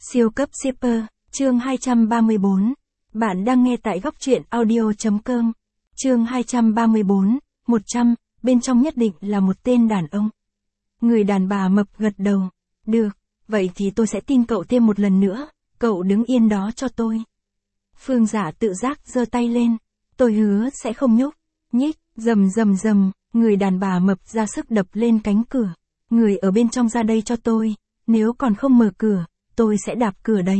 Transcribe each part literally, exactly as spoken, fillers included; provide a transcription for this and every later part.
Siêu cấp shipper, chương hai trăm ba mươi bốn. Bạn đang nghe tại góc truyện audio.com. Chương hai trăm ba mươi bốn, một trăm, bên trong nhất định là một tên đàn ông. Người đàn bà mập gật đầu. Được, vậy thì tôi sẽ tin cậu thêm một lần nữa, cậu đứng yên đó cho tôi. Phương Dạ tự giác giơ tay lên. Tôi hứa sẽ không nhúc, nhích, rầm rầm rầm, người đàn bà mập ra sức đập lên cánh cửa. Người ở bên trong ra đây cho tôi, nếu còn không mở cửa, tôi sẽ đạp cửa đấy.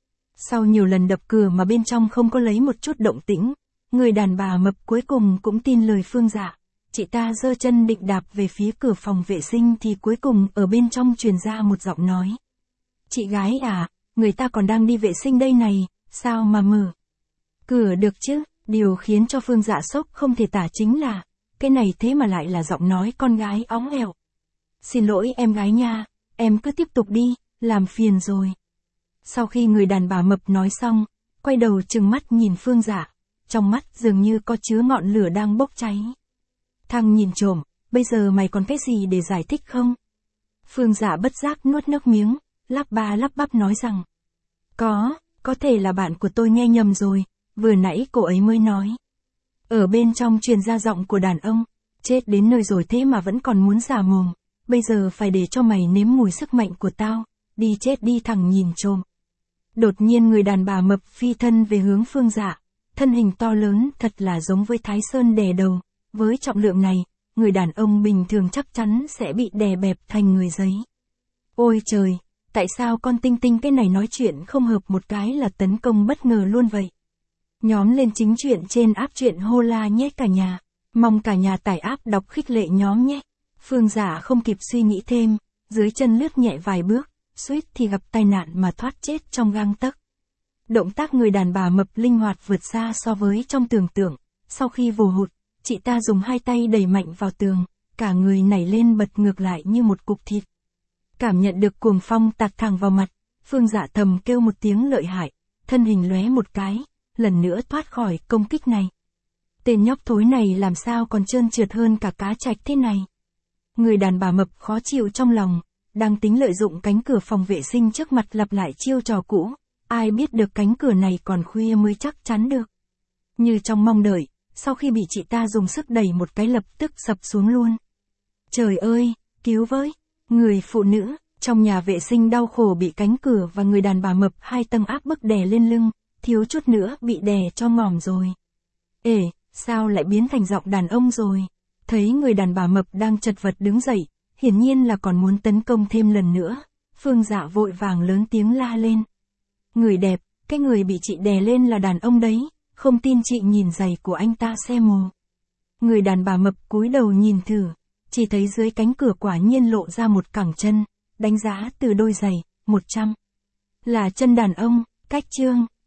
Sau nhiều lần đập cửa mà bên trong không có lấy một chút động tĩnh, người đàn bà mập cuối cùng cũng tin lời Phương Dạ. Chị ta giơ chân định đạp về phía cửa phòng vệ sinh thì cuối cùng ở bên trong truyền ra một giọng nói. Chị gái à, người ta còn đang đi vệ sinh đây này, sao mà mở cửa được chứ? Điều khiến cho Phương Dạ sốc không thể tả chính là, cái này thế mà lại là giọng nói con gái óng ẻo. Xin lỗi em gái nha, em cứ tiếp tục đi, làm phiền rồi. Sau khi người đàn bà mập nói xong, quay đầu trừng mắt nhìn Phương Dạ, trong mắt dường như có chứa ngọn lửa đang bốc cháy. Thằng nhìn trộm, bây giờ mày còn cái gì để giải thích không? Phương Dạ bất giác nuốt nước miếng, lắp ba lắp bắp nói rằng. Có, có thể là bạn của tôi nghe nhầm rồi, vừa nãy cô ấy mới nói. Ở bên trong truyền ra giọng của đàn ông, chết đến nơi rồi thế mà vẫn còn muốn giả mồm, bây giờ phải để cho mày nếm mùi sức mạnh của tao, đi chết đi thằng nhìn trộm. Đột nhiên người đàn bà mập phi thân về hướng Phương Dạ, thân hình to lớn thật là giống với Thái Sơn đè đầu, với trọng lượng này, người đàn ông bình thường chắc chắn sẽ bị đè bẹp thành người giấy. Ôi trời, tại sao con Tinh Tinh cái này nói chuyện không hợp một cái là tấn công bất ngờ luôn vậy? Nhóm lên chính truyện trên app truyện Hola nhé cả nhà, mong cả nhà tải app đọc khích lệ nhóm nhé. Phương Dạ không kịp suy nghĩ thêm, dưới chân lướt nhẹ vài bước, suýt thì gặp tai nạn mà thoát chết trong gang tấc. Động tác người đàn bà mập linh hoạt vượt xa so với trong tưởng tượng, sau khi vồ hụt, chị ta dùng hai tay đẩy mạnh vào tường, cả người nảy lên bật ngược lại như một cục thịt. Cảm nhận được cuồng phong tạt thẳng vào mặt, Phương Dạ thầm kêu một tiếng lợi hại, thân hình lóe một cái, lần nữa thoát khỏi công kích này. Tên nhóc thối này làm sao còn trơn trượt hơn cả cá trạch thế này? Người đàn bà mập khó chịu trong lòng, đang tính lợi dụng cánh cửa phòng vệ sinh trước mặt lặp lại chiêu trò cũ, ai biết được cánh cửa này còn khuya mới chắc chắn được. Như trong mong đợi, sau khi bị chị ta dùng sức đẩy một cái lập tức sập xuống luôn. Trời ơi, cứu với! Người phụ nữ, trong nhà vệ sinh đau khổ bị cánh cửa và người đàn bà mập hai tầng áp bức đè lên lưng, thiếu chút nữa bị đè cho ngòm rồi. Ê, sao lại biến thành giọng đàn ông rồi? Thấy người đàn bà mập đang chật vật đứng dậy, hiển nhiên là còn muốn tấn công thêm lần nữa. Phương Dạ vội vàng lớn tiếng la lên. Người đẹp, cái người bị chị đè lên là đàn ông đấy, không tin chị nhìn giày của anh ta xem mồ. Người đàn bà mập cúi đầu nhìn thử, chỉ thấy dưới cánh cửa quả nhiên lộ ra một cẳng chân, đánh giá từ đôi giày, một trăm. Là chân đàn ông, cách chương.